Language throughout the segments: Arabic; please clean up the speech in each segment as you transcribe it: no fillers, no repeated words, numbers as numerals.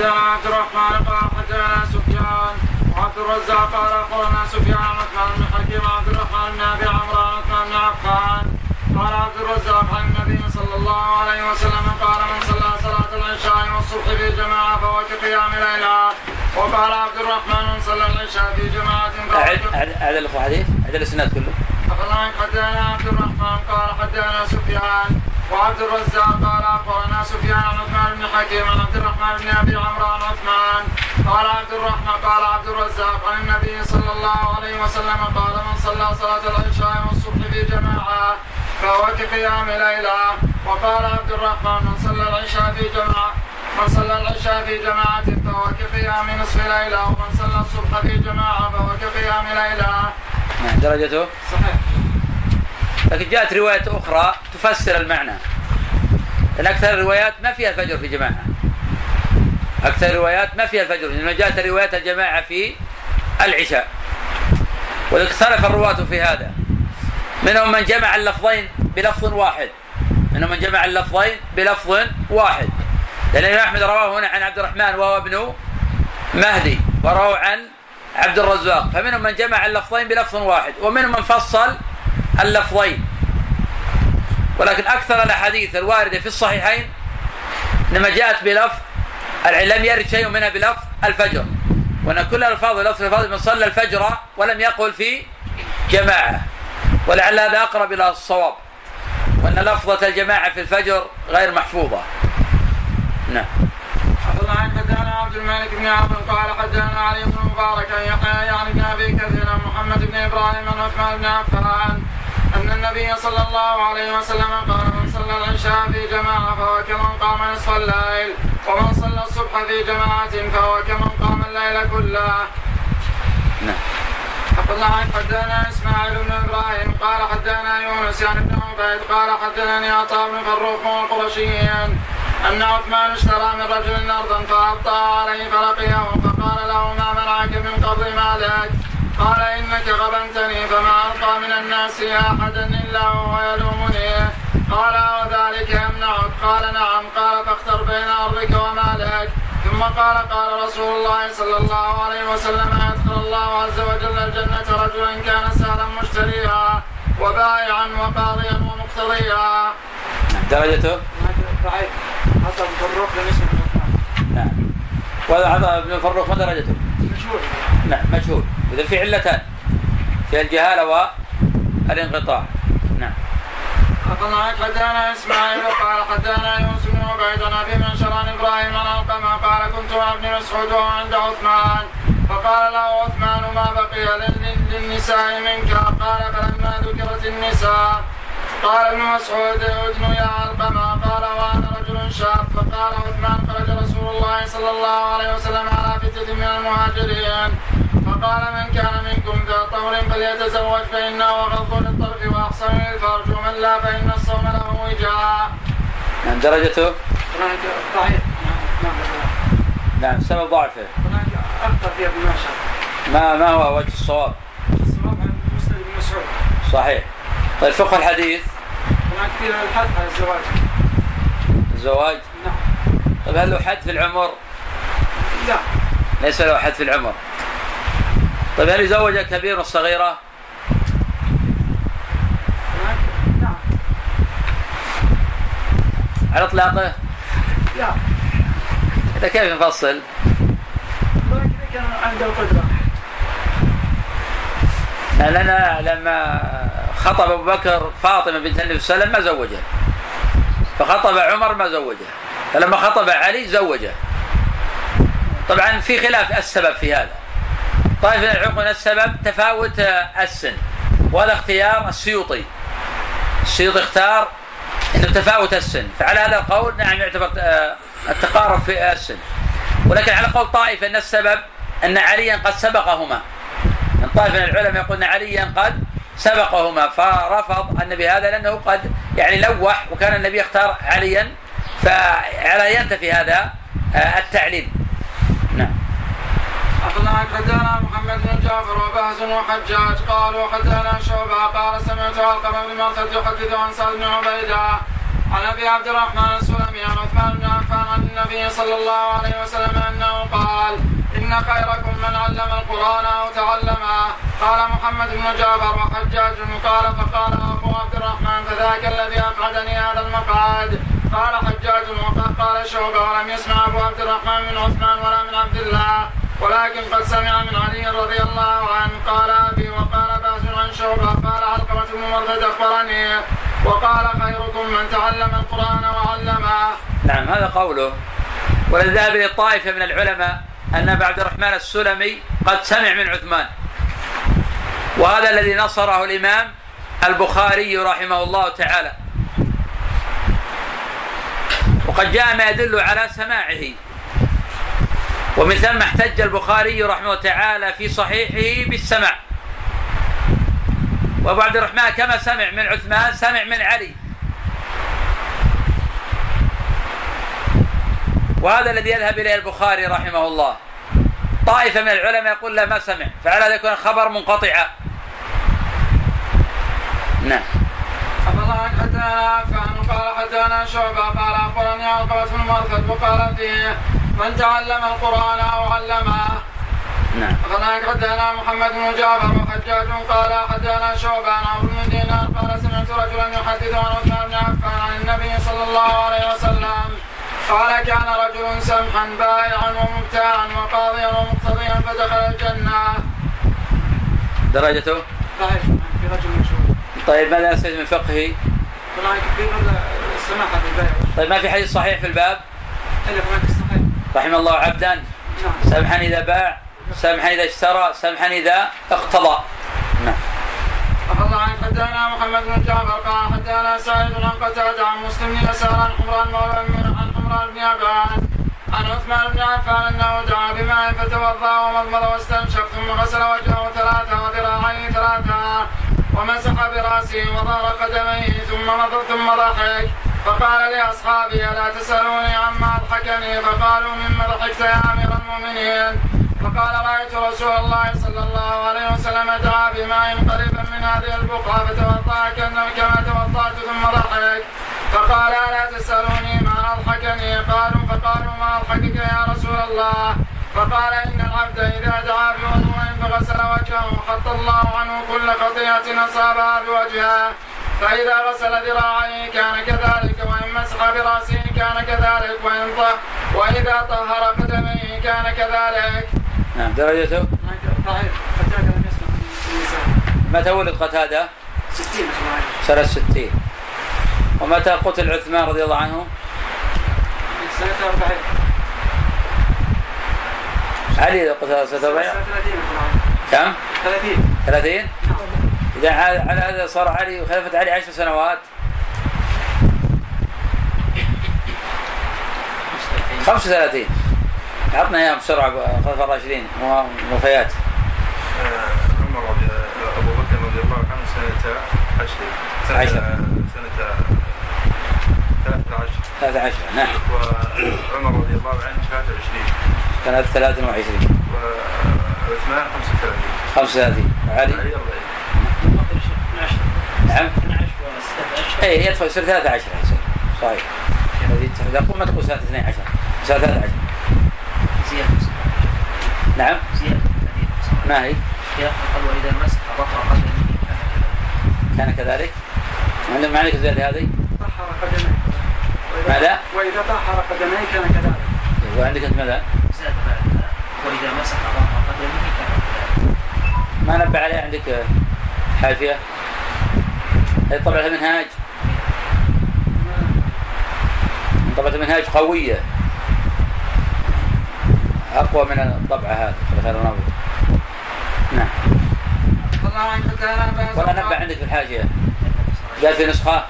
عبد الرحمن قال حدثنا سفيان وعبد الرزاق قال اخبرنا سفيان عن بن حكيم عبد الرحمن بن ابي عمرو عن عثمان بن عفان قال عبد الرزاق عن النبي صلى الله عليه وسلم قال من صلى صلاة العشاء والصبح في جماعة فهو كقيام ليلة. وقال عبد الرحمن من صلى العشاء في جماعة هذا الحديث هذا الاسناد كله. حدثنا عبد الرحمن قال حدثنا سفيان وعبد الرزاق قال اخبرنا سفيان عن عثمان بن حكيم عن عبد الرحمن بن ابي عمرو عن عثمان قال عبد الرزاق عن النبي صلى الله عليه وسلم قال من صلى صلاة العشاء والصبح في جماعة فهو كقيام ليلة. وقال عبد الرحمن من صلى العشاء في جماعة فهو كقيام نصف ليلة ومن صلى الصبح في جماعة فهو كقيام ليلة. درجته صحيح. لكن جاءت رواية أخرى تفسر المعنى، لأن أكثر الروايات ما فيها الفجر في جماعة. أكثر الروايات ما فيها الفجر، لأن جاءت روايات الجماعة في العشاء، واختلف الرواة في هذا. منهم من جمع اللفظين بلفظ واحد، لأن الإمام أحمد رواه هنا عن عبد الرحمن وهو ابن مهدي، ورواه عن عبد الرزاق، فمنهم من جمع اللفظين بلفظ واحد، ومنهم من فصل اللفظين. ولكن أكثر الأحاديث الواردة في الصحيحين إنما جاءت بلفظ، لم يرد شيء منها بلفظ الفجر، وأن كل الفاظ لفظ الفاظ من صلى الفجر ولم يقل في جماعة، ولعل هذا أقرب إلى الصواب، وأن لفظة الجماعة في الفجر غير محفوظة. نعم. حدثنا عبد الملك بن عمرو قال حدثنا علي بن مبارك يحيى يعني بن ابي كثير محمد بن ابراهيم عن عثمان بن عفان ان النبي صلى الله عليه وسلم قال من صلى العشاء في جماعه فهو كمن قام نصف الليل ومن صلى الصبح في جماعه فهو كمن قام الليل كله. نعم. حدثنا اسماعيل بن ابراهيم قال حدثنا يونس يعني بن عبيد قال حدثني عطاء بن فروخ القرشيين أن عثمان اشترى من رجل أرضا فأبطأ عليه فرقيه فقال له ما منعك من قبض مالك؟ قال إنك غبنتني فما ألقى من الناس أحدا إلا وهو يلومني. قال وذلك يمنعك؟ قال نعم. قال فاختر بين أرضك ومالك. ثم قال قال رسول الله صلى الله عليه وسلم يدخل الله عز وجل الجنة رجلا كان سهلا مشتريها وبائعا وقاضيا ومقتضيا. درجته ضعيف. عطاء بن فروخ لم يسمع عثمان. نعم. وهذا عطاء بن فروخ ما درجته؟ مشهور. نعم مشهور. إذا في علتان، في الجهالة والانقطاع. نعم. حدثنا اسماعيل قال حدثنا يونس بن عبيد عن ابي منشر عن ابراهيم عن علقمة قال كنت مع ابن مسعود عند عثمان فقال له عثمان ما بقي للنساء منك؟ قال فلما ذكرت النساء قال ابن مسعود ادن يا علقمة. قال وانا رجل شاب. فقال عثمان خرج رسول الله صلى الله عليه وسلم على فتية من المهاجرين فقال من كان منكم ذا طهر فليتزوج فإنه غض للطرف وأحسن للفرج ومن لا فإن الصوم له وجاء. نعم. درجته ضعيف. نعم. سبب ضعفه هناك أكثر في ابن ماشر. ما هو وجه الصواب؟ الصواب عن مسلم بن مسعود. صحيح. طيب فقه الحديث هناك فيه الحد على الزواج. نعم. طيب هل له حد في العمر؟ لا. ليس له حد في العمر. طيب هل يزوج الكبير والصغيرة؟ نعم. على إطلاقه؟ لا. إذا كيف نفصل؟ كان عنده قدرة. لنا لما خطب أبو بكر فاطمة بنت النبي صلى الله عليه وسلم ما زوجها، فخطب عمر ما زوجها، فلما خطب علي زوجه. طبعا في خلاف السبب في هذا. طائفة العقل السبب تفاوت السن، وهذا اختيار السيوطي اختار انه تفاوت السن، فعلى هذا القول نعم يعتبر التقارب في السن. ولكن على قول طائفة ان السبب ان عليا قد سبقهما، من طائفة من العلماء يقول ان عليا قد سبقهما، فرفض النبي هذا لانه قد يعني لوح، وكان النبي يختار عليا، فعلى ينتفي هذا التعليل. نعم. حدثنا محمد بن جعفر وبهز وحجاج قالوا حدثنا شعبة قال سمعت علقمة بن مرثد يحدث عن سعد بن عبيدة عن ابي عبد الرحمن السلمي عن عثمان بن عفان عن النبي صلى الله عليه وسلم ان خيركم من علم القرآن أو تعلمه. قال محمد بن جعفر وحجاج قال فقال أبو عبد الرحمن فذاك الذي أقعدني هذا المقعد. قال حجاج قال شعبة ولم يسمع أبو عبد الرحمن من عثمان ولا من عبد الله ولكن قد سمع من علي رضي الله عنه. قال أبي وقال باز عن شعبة قال علقمة بن مرثد أخبرني وقال خيركم من تعلم القرآن وعلمه. نعم هذا قوله. ولذهب للطائفة من العلماء أن أبا عبد الرحمن السلمي قد سمع من عثمان، وهذا الذي نصره الإمام البخاري رحمه الله تعالى، وقد جاء ما يدل على سماعه، ومن ثم احتج البخاري رحمه الله تعالى في صحيحه بالسماع. وأبو عبد الرحمن كما سمع من عثمان سمع من علي، وهذا الذي يذهب إليه البخاري رحمه الله. طائفة من العلماء يقول لا ما سمع، فعلى هذا يكون خبر منقطعا. نعم. قال حدثنا شعبة قال أخبرني علقمة بن مرثد وقال فيه من تعلم القرآن أو علمه. نعم. حدثنا محمد بن جعفر وحجاج قال حدثنا شعبة عن عمرو بن دينار قال سمعت رجلا يحدث عن عثمان بن عفان عن النبي صلى الله عليه وسلم قال كان رجل سمحا بائعا ومبتاعا وقاضيا ومقتضيا فدخل الجنة. درجته؟ ضعيف في رجل مشهور. طيب ماذا يستفيد من فقهه؟ السماحة في البيع. طيب ما في حديث صحيح في الباب؟ صحيح. رحم الله عبدا سمحا إذا باع، سمحا إذا اشترى، سمحا إذا اقتضى. نعم. حدثنا محمد بن جعفر قال حدثنا سعيد عن قتادة عن مسلم بن يسار عن حمران بن عبان عن عثمان بن عفان انه دعا بماء فتوضا ومضمض واستنشق ثم غسل وجهه ثلاثة وذراعيه ثلاثة ومسح براسه وظهر قدميه ثم ضحك فقال لاصحابه الا تسالوني عما اضحكني فقالوا مما ضحكت يا امير المؤمنين. فقال رايت رسول الله صلى الله عليه وسلم دعا بماء قريبا من هذه البقعه فتوضا كما توضات ثم ضحك فقال الا تسالوني ما اضحكني. فقالوا ما اضحكك يا رسول الله. فقال ان العبد اذا دعا بوضوء فغسل وجهه حط الله عنه كل خطيئه اصابها بوجهه، فاذا غسل ذراعيه كان كذلك، وان مسح براسه كان كذلك، واذا طهر قدميه كان كذلك. نعم. درجته؟ ضعيف. قتادة لم يسمع. متى ولد قتادة؟ 60 سنة 60. ومتى قتل عثمان رضي الله عنه؟ سنة 40. علي قتل سنة 40. كم؟ 30. إذا على هذا صار علي وخلفت علي 10 سنوات. 35. عطنا اياها بسرعه خلف الراشدين وفيات. عمر ابو بكر رضي الله عنه سنة 13. نعم. وعمر رضي الله عنه 23. كانت 23. وعثمان 35. علي 40. نعم. اي يدخل يصير 13 صحيح. يقول ما تقول سنة 12 سنة 13. نعم. ما هي؟ وإذا مسح ظهر قدمه كان كذلك. ما عندك زيادة هذه؟ طهر قدميه. ماذا؟ وإذا طهر قدميه كان كذلك. وعندك أنت ماذا؟ زاد بعدها وإذا مسح ظهر قدمه كان كذلك. ما نبه عليه عندك حاشية؟ هذه طبعا المنهاج. طبعا المنهاج قوية أقوى من الطبعة هذه. نعم. ولا نبه عندك في الحاشية قال في نسخة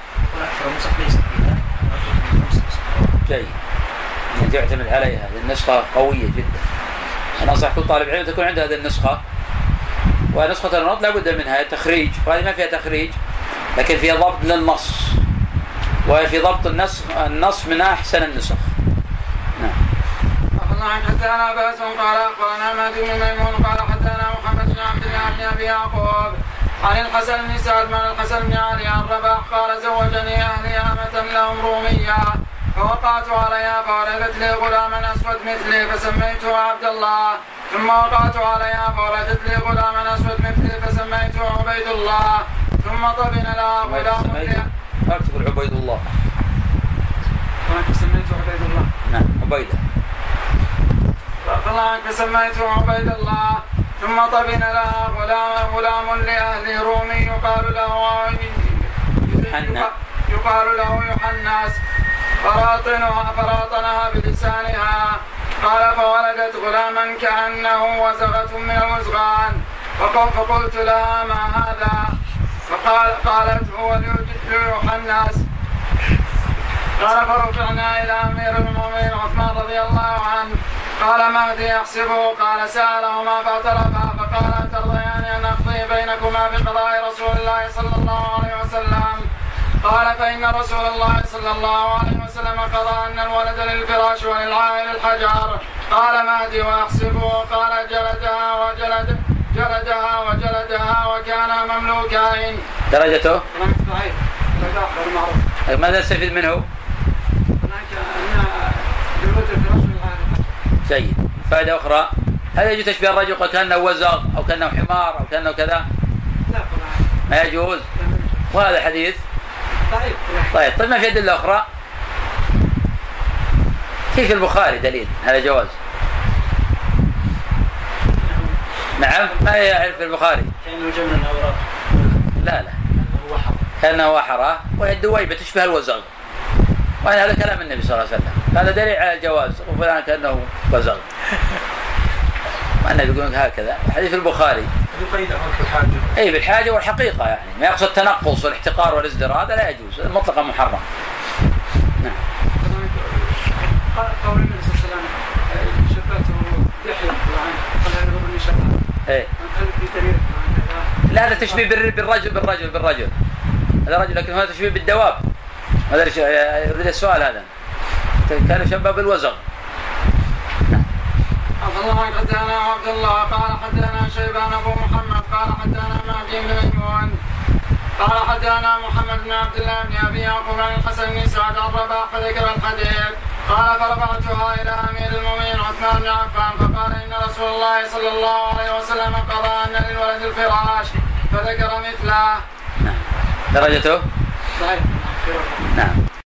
جيد تعتمد عليها. هذه النسخة قوية جدا. أنا أنصح كل طالب علم تكون عنده هذه النسخة. ونسخة النط لا بد منها تخريج، وهذه ما فيها تخريج لكن فيها ضبط للنص، وفي ضبط النص من أحسن النسخ. نعم. حدثنا باس قال اخبرنا مهدي بن ميمون قال حدثنا محمد بن عبد الله بن ابي يعقوب عن الحسن بن سعد بن الحسن بن علي عن رباح قال زوجني اهلي امة لهم رومية فوقعت عليها فولدت لي غلاما اسود مثلي فسميته عبد الله ثم وقعت عليها فولدت لي غلاما أسود مثلي فسميته عبيد الله. ثم طبن لها غلام لي. أكتب عبيد الله. فسميته عبيد الله. نعم عبيدة. فسميته عبيد الله. ثم طبن لها غلام لأهل رومي يقال له يحنس فراطنها بلسانها. قال فولدت غلاما كأنه وزغة من الوزغان. فقلت لها ما هذا؟ قالت هو ليحنس. قال فرجعنا إلى أمير المؤمنين عثمان رضي الله عنه. قال مهدي يحسبه. قال سألهما فاعترفا. فقال أترضيان أن أقضي بينكما بقضاء رسول الله صلى الله عليه وسلم؟ قال فإن رسول الله صلى الله عليه وسلم قضى أن الولد للفراش وللعائل الحجر. قال مهدي ويحسبه. قال جلدها وكان مملوكين. درجته؟ ماذا نستفيد منه؟ جيد. فائدة أخرى، هل يجوز تشبيه الرجل وكأنه وزغ أو كأنه حمار أو كأنه كذا؟ ما يجوز. وهذا حديث طيب ما في أدلة أخرى؟ في البخاري دليل على جواز. نعم ما يعرف في البخاري. كأنه جمل الأوراق. لا كأنه وحرة وهي الدويبة تشبه الوزغ. وأنا هذا كلام النبي صلى الله عليه وسلم، هذا دليل على الجواز. وفلان كأنه وزغ، والنبي يقول هكذا. حديث البخاري أي بالحاجة والحقيقة، يعني ما يقصد التنقص والاحتقار والازدراء، هذا لا يجوز، مطلقا محرم. نعم. قول النبي صلى الله عليه وسلم شبهته يحيى قال هذا ابن شبه. إيه. لا هذا تشبيه بالرجل. هذا رجل، لكن هذا تشبيه بالدواب. هذا يريد السؤال هذا. كان شبه بالوزغ. حدثنا عبد الله قال حدثنا شيبان أبو محمد قال حدثنا مهدي بن ميمون قال حدثنا محمد بن عبد الله بن أبي يعقوب عن الحسن بن سعد عن رباح فذكر الحديث. قال فرفعتها إلى أمير المؤمنين عثمان بن عفان فقال إن رسول الله صلى الله عليه وسلم قضى أن للولد الفراش فذكر مثله. درجته؟ صحيح. نعم.